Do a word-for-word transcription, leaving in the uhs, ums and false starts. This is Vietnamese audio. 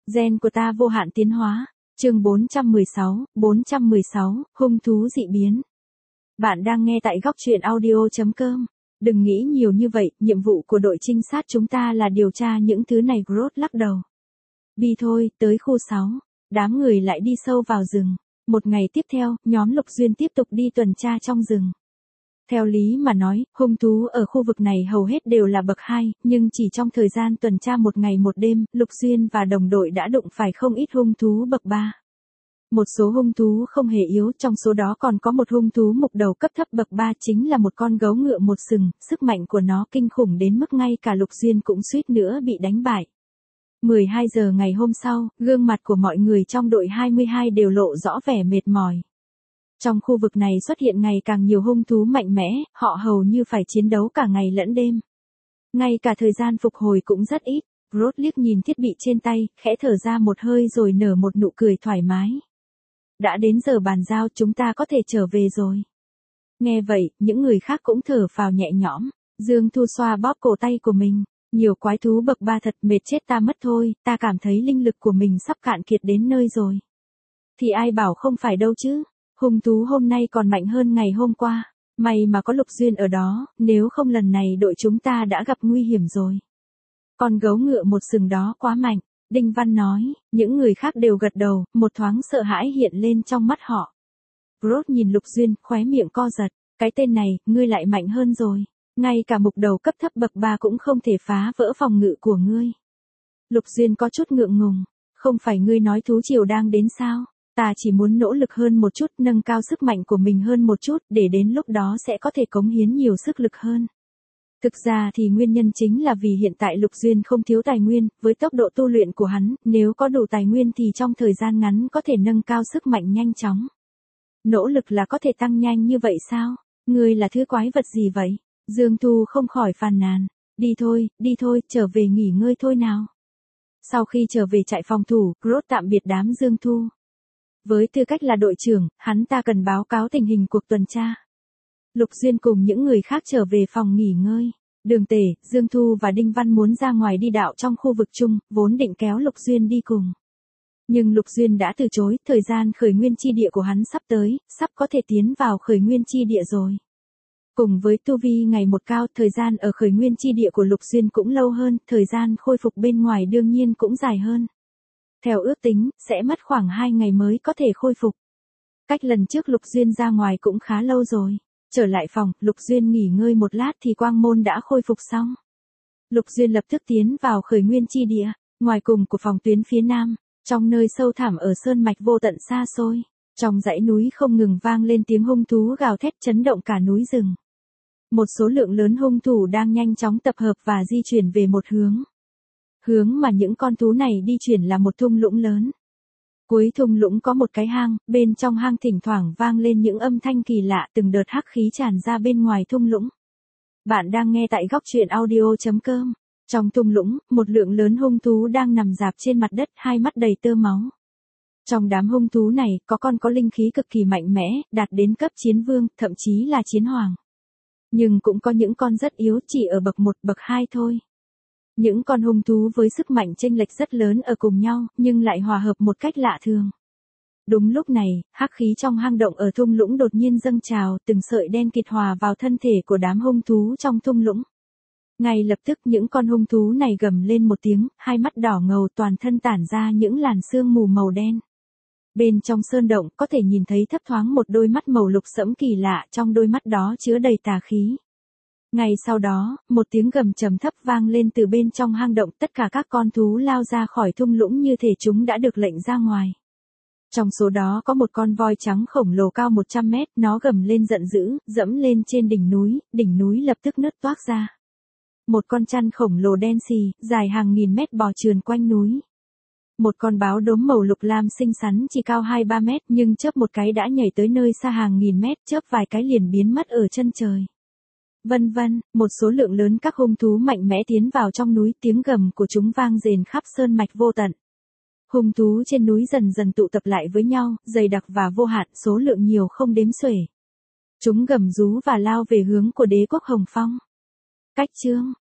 Gen của ta vô hạn tiến hóa. Chương bốn trăm mười sáu, bốn trăm mười sáu, hung thú dị biến. Bạn đang nghe tại góc truyện audio chấm com. Đừng nghĩ nhiều như vậy, nhiệm vụ của đội trinh sát chúng ta là điều tra những thứ này. Groot lắc đầu. Đi thôi, tới khu sáu. Đám người lại đi sâu vào rừng. Một ngày tiếp theo, nhóm Lục Duyên tiếp tục đi tuần tra trong rừng. Theo lý mà nói, hung thú ở khu vực này hầu hết đều là bậc hai, nhưng chỉ trong thời gian tuần tra một ngày một đêm, Lục Duyên và đồng đội đã đụng phải không ít hung thú bậc ba. Một số hung thú không hề yếu, trong số đó còn có một hung thú mục đầu cấp thấp bậc ba chính là một con gấu ngựa một sừng, sức mạnh của nó kinh khủng đến mức ngay cả Lục Duyên cũng suýt nữa bị đánh bại. mười hai giờ ngày hôm sau, gương mặt của mọi người trong đội hai mươi hai đều lộ rõ vẻ mệt mỏi. Trong khu vực này xuất hiện ngày càng nhiều hung thú mạnh mẽ, họ hầu như phải chiến đấu cả ngày lẫn đêm. Ngay cả thời gian phục hồi cũng rất ít. Groot liếc nhìn thiết bị trên tay, khẽ thở ra một hơi rồi nở một nụ cười thoải mái. Đã đến giờ bàn giao, chúng ta có thể trở về rồi. Nghe vậy, những người khác cũng thở phào nhẹ nhõm. Dương Thu xoa bóp cổ tay của mình. Nhiều quái thú bậc ba thật, mệt chết ta mất thôi, ta cảm thấy linh lực của mình sắp cạn kiệt đến nơi rồi. Thì ai bảo không phải đâu chứ. Hung thú hôm nay còn mạnh hơn ngày hôm qua. May mà có Lục Duyên ở đó, nếu không lần này đội chúng ta đã gặp nguy hiểm rồi. Con gấu ngựa một sừng đó quá mạnh, Đinh Văn nói, những người khác đều gật đầu, một thoáng sợ hãi hiện lên trong mắt họ. Groot nhìn Lục Duyên, khóe miệng co giật, cái tên này, ngươi lại mạnh hơn rồi. Ngay cả mục đầu cấp thấp bậc ba cũng không thể phá vỡ phòng ngự của ngươi. Lục Duyên có chút ngượng ngùng, không phải ngươi nói thú triều đang đến sao? Ta chỉ muốn nỗ lực hơn một chút, nâng cao sức mạnh của mình hơn một chút, để đến lúc đó sẽ có thể cống hiến nhiều sức lực hơn. Thực ra thì nguyên nhân chính là vì hiện tại Lục Duyên không thiếu tài nguyên, với tốc độ tu luyện của hắn, nếu có đủ tài nguyên thì trong thời gian ngắn có thể nâng cao sức mạnh nhanh chóng. Nỗ lực là có thể tăng nhanh như vậy sao? Ngươi là thứ quái vật gì vậy? Dương Thu không khỏi phàn nàn. Đi thôi, đi thôi, trở về nghỉ ngơi thôi nào. Sau khi trở về trại phòng thủ, Groot tạm biệt đám Dương Thu. Với tư cách là đội trưởng, hắn ta cần báo cáo tình hình cuộc tuần tra. Lục Duyên cùng những người khác trở về phòng nghỉ ngơi. Đường Tể, Dương Thu và Đinh Văn muốn ra ngoài đi dạo trong khu vực chung, vốn định kéo Lục Duyên đi cùng. Nhưng Lục Duyên đã từ chối, thời gian khởi nguyên chi địa của hắn sắp tới, sắp có thể tiến vào khởi nguyên chi địa rồi. Cùng với tu vi ngày một cao, thời gian ở khởi nguyên chi địa của Lục Duyên cũng lâu hơn, thời gian khôi phục bên ngoài đương nhiên cũng dài hơn. Theo ước tính, sẽ mất khoảng hai ngày mới có thể khôi phục. Cách lần trước Lục Duyên ra ngoài cũng khá lâu rồi. Trở lại phòng, Lục Duyên nghỉ ngơi một lát thì quang môn đã khôi phục xong. Lục Duyên lập tức tiến vào khởi nguyên chi địa, ngoài cùng của phòng tuyến phía nam, trong nơi sâu thẳm ở sơn mạch vô tận xa xôi. Trong dãy núi không ngừng vang lên tiếng hung thú gào thét chấn động cả núi rừng. Một số lượng lớn hung thủ đang nhanh chóng tập hợp và di chuyển về một hướng. Hướng mà những con thú này đi chuyển là một thung lũng lớn. Cuối thung lũng có một cái hang, bên trong hang thỉnh thoảng vang lên những âm thanh kỳ lạ, từng đợt hắc khí tràn ra bên ngoài thung lũng. Bạn đang nghe tại góc truyện audio chấm com. Trong thung lũng, một lượng lớn hung thú đang nằm rạp trên mặt đất, hai mắt đầy tơ máu. Trong đám hung thú này, có con có linh khí cực kỳ mạnh mẽ, đạt đến cấp chiến vương, thậm chí là chiến hoàng. Nhưng cũng có những con rất yếu, chỉ ở bậc một, bậc hai thôi. Những con hung thú với sức mạnh chênh lệch rất lớn ở cùng nhau, nhưng lại hòa hợp một cách lạ thường. Đúng lúc này, hắc khí trong hang động ở thung lũng đột nhiên dâng trào, từng sợi đen kịt hòa vào thân thể của đám hung thú trong thung lũng. Ngay lập tức những con hung thú này gầm lên một tiếng, hai mắt đỏ ngầu toàn thân tản ra những làn sương mù màu đen. Bên trong sơn động có thể nhìn thấy thấp thoáng một đôi mắt màu lục sẫm kỳ lạ, trong đôi mắt đó chứa đầy tà khí. Ngay sau đó, một tiếng gầm trầm thấp vang lên từ bên trong hang động, tất cả các con thú lao ra khỏi thung lũng như thể chúng đã được lệnh ra ngoài. Trong số đó có một con voi trắng khổng lồ cao một trăm mét, nó gầm lên giận dữ, dẫm lên trên đỉnh núi, đỉnh núi lập tức nứt toác ra. Một con chăn khổng lồ đen xì, dài hàng nghìn mét bò trườn quanh núi. Một con báo đốm màu lục lam xinh xắn chỉ cao hai ba mét nhưng chớp một cái đã nhảy tới nơi xa hàng nghìn mét, chớp vài cái liền biến mất ở chân trời. Vân vân, một số lượng lớn các hung thú mạnh mẽ tiến vào trong núi, tiếng gầm của chúng vang rền khắp sơn mạch vô tận. Hung thú trên núi dần dần tụ tập lại với nhau, dày đặc và vô hạn, số lượng nhiều không đếm xuể. Chúng gầm rú và lao về hướng của đế quốc Hồng Phong. Cách chương